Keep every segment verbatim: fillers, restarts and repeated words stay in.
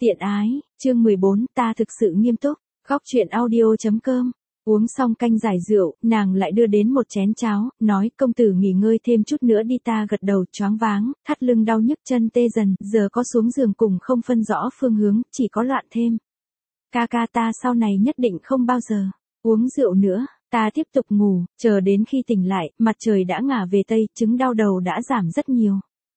Tiện ái, chương mười bốn, ta thực sự nghiêm túc, góc truyện audio.com. Uống xong canh giải rượu, nàng lại đưa đến một chén cháo, nói công tử nghỉ ngơi thêm chút nữa đi. Ta gật đầu choáng váng, thắt lưng đau nhức chân tê dần, giờ có xuống giường cùng không phân rõ phương hướng, chỉ có loạn thêm. Ca ca ta sau này nhất định không bao giờ uống rượu nữa. Ta tiếp tục ngủ, chờ đến khi tỉnh lại, mặt trời đã ngả về tây, chứng đau đầu đã giảm rất nhiều.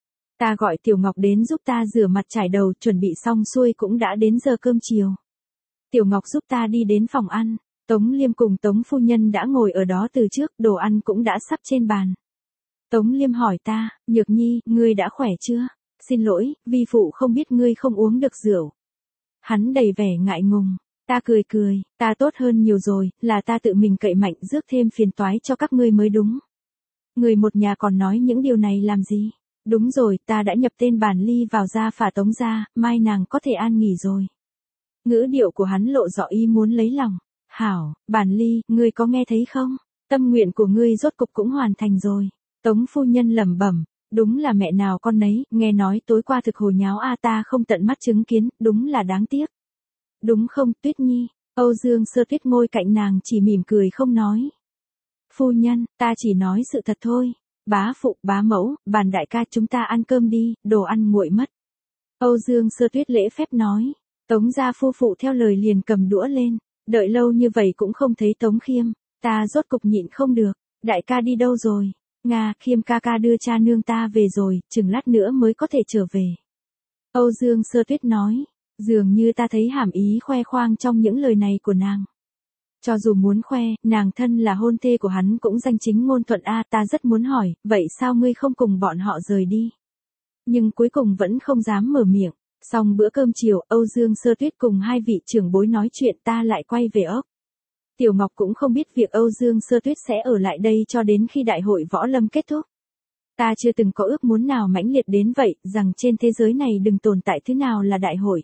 Ta gọi Tiểu Ngọc đến giúp ta rửa mặt trải đầu, chuẩn bị xong xuôi cũng đã đến giờ cơm chiều. Tiểu Ngọc giúp ta đi đến phòng ăn, Tống Liêm cùng Tống phu nhân đã ngồi ở đó từ trước, đồ ăn cũng đã sắp trên bàn. Tống Liêm hỏi ta, Nhược Nhi, ngươi đã khỏe chưa? Xin lỗi, vi phụ không biết ngươi không uống được rượu. Hắn đầy vẻ ngại ngùng. Ta cười cười, ta tốt hơn nhiều rồi, là ta tự mình cậy mạnh rước thêm phiền toái cho các ngươi mới đúng. Người một nhà còn nói những điều này làm gì? Đúng rồi, ta đã nhập tên Bản Ly vào gia phả Tống gia, mai nàng có thể an nghỉ rồi. Ngữ điệu của hắn lộ rõ ý muốn lấy lòng. Hảo, Bản Ly, ngươi có nghe thấy không? Tâm nguyện của ngươi rốt cục cũng hoàn thành rồi. Tống phu nhân lẩm bẩm, đúng là mẹ nào con nấy, nghe nói tối qua thực hồ nháo a ta không tận mắt chứng kiến, đúng là đáng tiếc. Đúng không, Tuyết Nhi? Âu Dương Sơ Tuyết ngồi cạnh nàng chỉ mỉm cười không nói. Phu nhân, ta chỉ nói sự thật thôi. Bá phụ, bá mẫu, Bản đại ca chúng ta ăn cơm đi, đồ ăn nguội mất. Âu Dương Sơ Tuyết lễ phép nói. Tống gia phu phụ theo lời liền cầm đũa lên. Đợi lâu như vậy cũng không thấy Tống Khiêm. Ta rốt cục nhịn không được. Đại ca đi đâu rồi? Nga, Khiêm ca ca đưa cha nương ta về rồi, chừng lát nữa mới có thể trở về. Âu Dương Sơ Tuyết nói. Dường như ta thấy hàm ý khoe khoang trong những lời này của nàng. Cho dù muốn khoe, nàng thân là hôn thê của hắn cũng danh chính ngôn thuận a, ta rất muốn hỏi, vậy sao ngươi không cùng bọn họ rời đi? Nhưng cuối cùng vẫn không dám mở miệng. Xong bữa cơm chiều, Âu Dương Sơ Tuyết cùng hai vị trưởng bối nói chuyện, ta lại quay về ốc. Tiểu Ngọc cũng không biết việc Âu Dương Sơ Tuyết sẽ ở lại đây cho đến khi đại hội võ lâm kết thúc. Ta chưa từng có ước muốn nào mãnh liệt đến vậy, rằng trên thế giới này đừng tồn tại thứ nào là đại hội.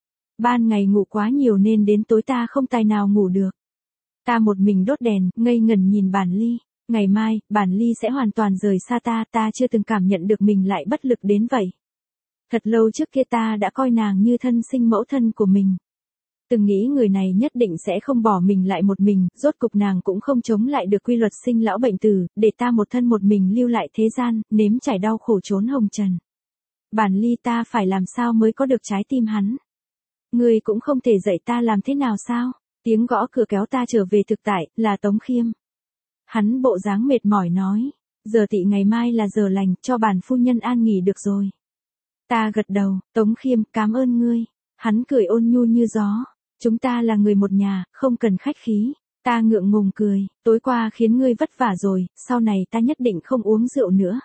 Ban ngày ngủ quá nhiều nên đến tối ta không tài nào ngủ được. Ta một mình đốt đèn, ngây ngẩn nhìn Bản Ly. Ngày mai, Bản Ly sẽ hoàn toàn rời xa ta, ta chưa từng cảm nhận được mình lại bất lực đến vậy. Thật lâu trước kia ta đã coi nàng như thân sinh mẫu thân của mình. Từng nghĩ người này nhất định sẽ không bỏ mình lại một mình, rốt cục nàng cũng không chống lại được quy luật sinh lão bệnh tử, để ta một thân một mình lưu lại thế gian, nếm trải đau khổ trốn hồng trần. Bản Ly, ta phải làm sao mới có được trái tim hắn? Ngươi cũng không thể dạy ta làm thế nào sao? Tiếng gõ cửa kéo ta trở về thực tại, là Tống Khiêm. Hắn bộ dáng mệt mỏi nói, giờ tị ngày mai là giờ lành, cho Bản phu nhân an nghỉ được rồi. Ta gật đầu, Tống Khiêm, cảm ơn ngươi. Hắn cười ôn nhu như gió. Chúng ta là người một nhà, không cần khách khí. Ta ngượng ngùng cười, tối qua khiến ngươi vất vả rồi, sau này ta nhất định không uống rượu nữa.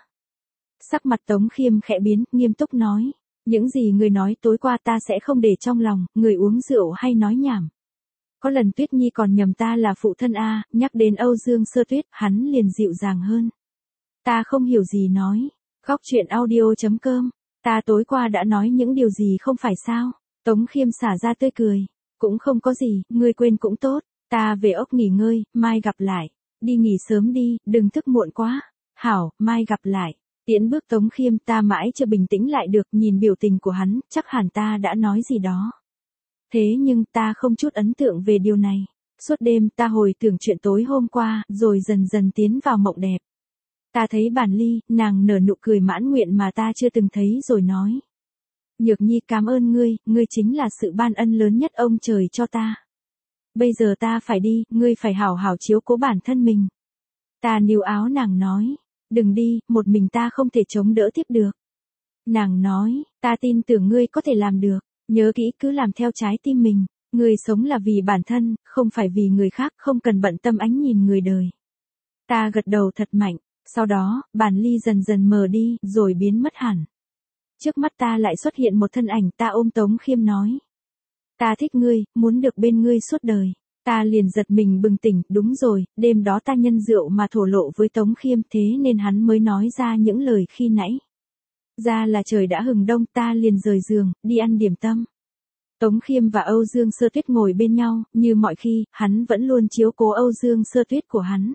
Sắc mặt Tống Khiêm khẽ biến, nghiêm túc nói. Những gì ngươi nói tối qua ta sẽ không để trong lòng, người uống rượu hay nói nhảm. Có lần Tuyết Nhi còn nhầm ta là phụ thân a, nhắc đến Âu Dương Sơ Tuyết, hắn liền dịu dàng hơn. Ta không hiểu gì nói. Góc truyện audio.com. Ta tối qua đã nói những điều gì không phải sao? Tống Khiêm xả ra tươi cười. Cũng không có gì, ngươi quên cũng tốt. Ta về ốc nghỉ ngơi, mai gặp lại. Đi nghỉ sớm đi, đừng thức muộn quá. Hảo, mai gặp lại. Tiễn bước Tống Khiêm, ta mãi chưa bình tĩnh lại được, nhìn biểu tình của hắn, chắc hẳn ta đã nói gì đó. Thế nhưng ta không chút ấn tượng về điều này. Suốt đêm ta hồi tưởng chuyện tối hôm qua, rồi dần dần tiến vào mộng đẹp. Ta thấy Bản Ly, nàng nở nụ cười mãn nguyện mà ta chưa từng thấy rồi nói. Nhược Nhi, cảm ơn ngươi, ngươi chính là sự ban ân lớn nhất ông trời cho ta. Bây giờ ta phải đi, ngươi phải hảo hảo chiếu cố bản thân mình. Ta níu áo nàng nói, đừng đi, một mình ta không thể chống đỡ tiếp được. Nàng nói, ta tin tưởng ngươi có thể làm được, nhớ kỹ cứ làm theo trái tim mình, ngươi sống là vì bản thân, không phải vì người khác, không cần bận tâm ánh nhìn người đời. Ta gật đầu thật mạnh, sau đó, Bản Ly dần dần mờ đi, rồi biến mất hẳn. Trước mắt ta lại xuất hiện một thân ảnh, ta ôm Tống Khiêm nói. Ta thích ngươi, muốn được bên ngươi suốt đời. Ta liền giật mình bừng tỉnh, đúng rồi, đêm đó ta nhân rượu mà thổ lộ với Tống Khiêm, thế nên hắn mới nói ra những lời khi nãy. Ra là trời đã hừng đông, ta liền rời giường, đi ăn điểm tâm. Tống Khiêm và Âu Dương Sơ Tuyết ngồi bên nhau, như mọi khi, hắn vẫn luôn chiếu cố Âu Dương Sơ Tuyết của hắn.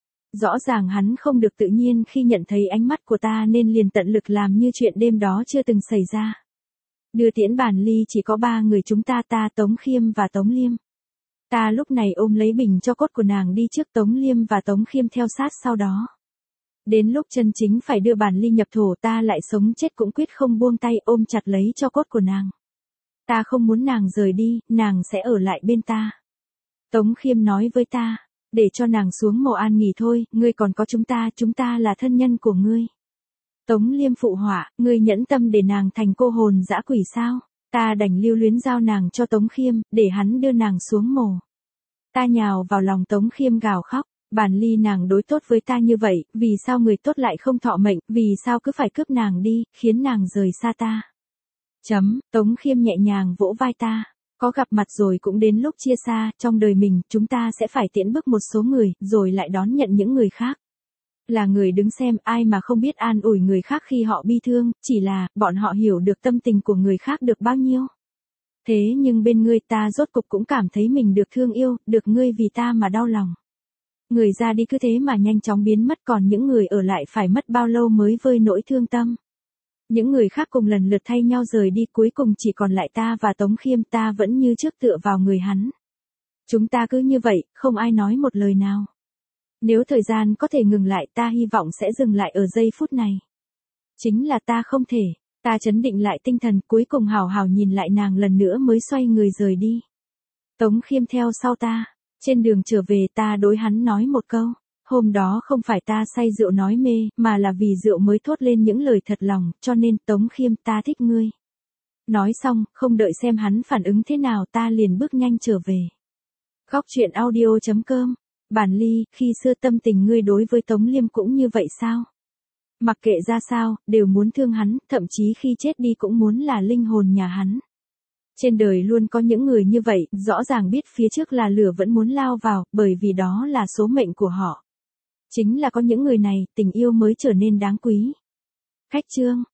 Rõ ràng hắn không được tự nhiên khi nhận thấy ánh mắt của ta nên liền tận lực làm như chuyện đêm đó chưa từng xảy ra. Đưa tiễn Bản Ly chỉ có ba người chúng ta, ta, Tống Khiêm và Tống Liêm. Ta lúc này ôm lấy bình cho cốt của nàng đi trước, Tống Liêm và Tống Khiêm theo sát sau đó. Đến lúc chân chính phải đưa Bản Ly nhập thổ, ta lại sống chết cũng quyết không buông tay, ôm chặt lấy cho cốt của nàng. Ta không muốn nàng rời đi, nàng sẽ ở lại bên ta. Tống Khiêm nói với ta, để cho nàng xuống mồ an nghỉ thôi, ngươi còn có chúng ta, chúng ta là thân nhân của ngươi. Tống Liêm phụ họa, ngươi nhẫn tâm để nàng thành cô hồn dã quỷ sao? Ta đành lưu luyến giao nàng cho Tống Khiêm, để hắn đưa nàng xuống mồ. Ta nhào vào lòng Tống Khiêm gào khóc, Bản Ly nàng đối tốt với ta như vậy, vì sao người tốt lại không thọ mệnh, vì sao cứ phải cướp nàng đi, khiến nàng rời xa ta. Chấm, Tống Khiêm nhẹ nhàng vỗ vai ta, có gặp mặt rồi cũng đến lúc chia xa, trong đời mình, chúng ta sẽ phải tiễn bước một số người, rồi lại đón nhận những người khác. Là người đứng xem, ai mà không biết an ủi người khác khi họ bi thương, chỉ là, bọn họ hiểu được tâm tình của người khác được bao nhiêu. Thế nhưng bên ngươi ta rốt cục cũng cảm thấy mình được thương yêu, được ngươi vì ta mà đau lòng. Người ra đi cứ thế mà nhanh chóng biến mất, còn những người ở lại phải mất bao lâu mới vơi nỗi thương tâm. Những người khác cùng lần lượt thay nhau rời đi, cuối cùng chỉ còn lại ta và Tống Khiêm, ta vẫn như trước tựa vào người hắn. Chúng ta cứ như vậy, không ai nói một lời nào. Nếu thời gian có thể ngừng lại, ta hy vọng sẽ dừng lại ở giây phút này. Chính là ta không thể, ta trấn định lại tinh thần, cuối cùng hào hào nhìn lại nàng lần nữa mới xoay người rời đi. Tống Khiêm theo sau ta, trên đường trở về ta đối hắn nói một câu, hôm đó không phải ta say rượu nói mê, mà là vì rượu mới thốt lên những lời thật lòng, cho nên Tống Khiêm ta thích ngươi. Nói xong, không đợi xem hắn phản ứng thế nào, ta liền bước nhanh trở về. Góc truyện audio chấm com. Bản Ly, khi xưa tâm tình ngươi đối với Tống Liêm cũng như vậy sao? Mặc kệ ra sao, đều muốn thương hắn, thậm chí khi chết đi cũng muốn là linh hồn nhà hắn. Trên đời luôn có những người như vậy, rõ ràng biết phía trước là lửa vẫn muốn lao vào, bởi vì đó là số mệnh của họ. Chính là có những người này, tình yêu mới trở nên đáng quý. Khách chương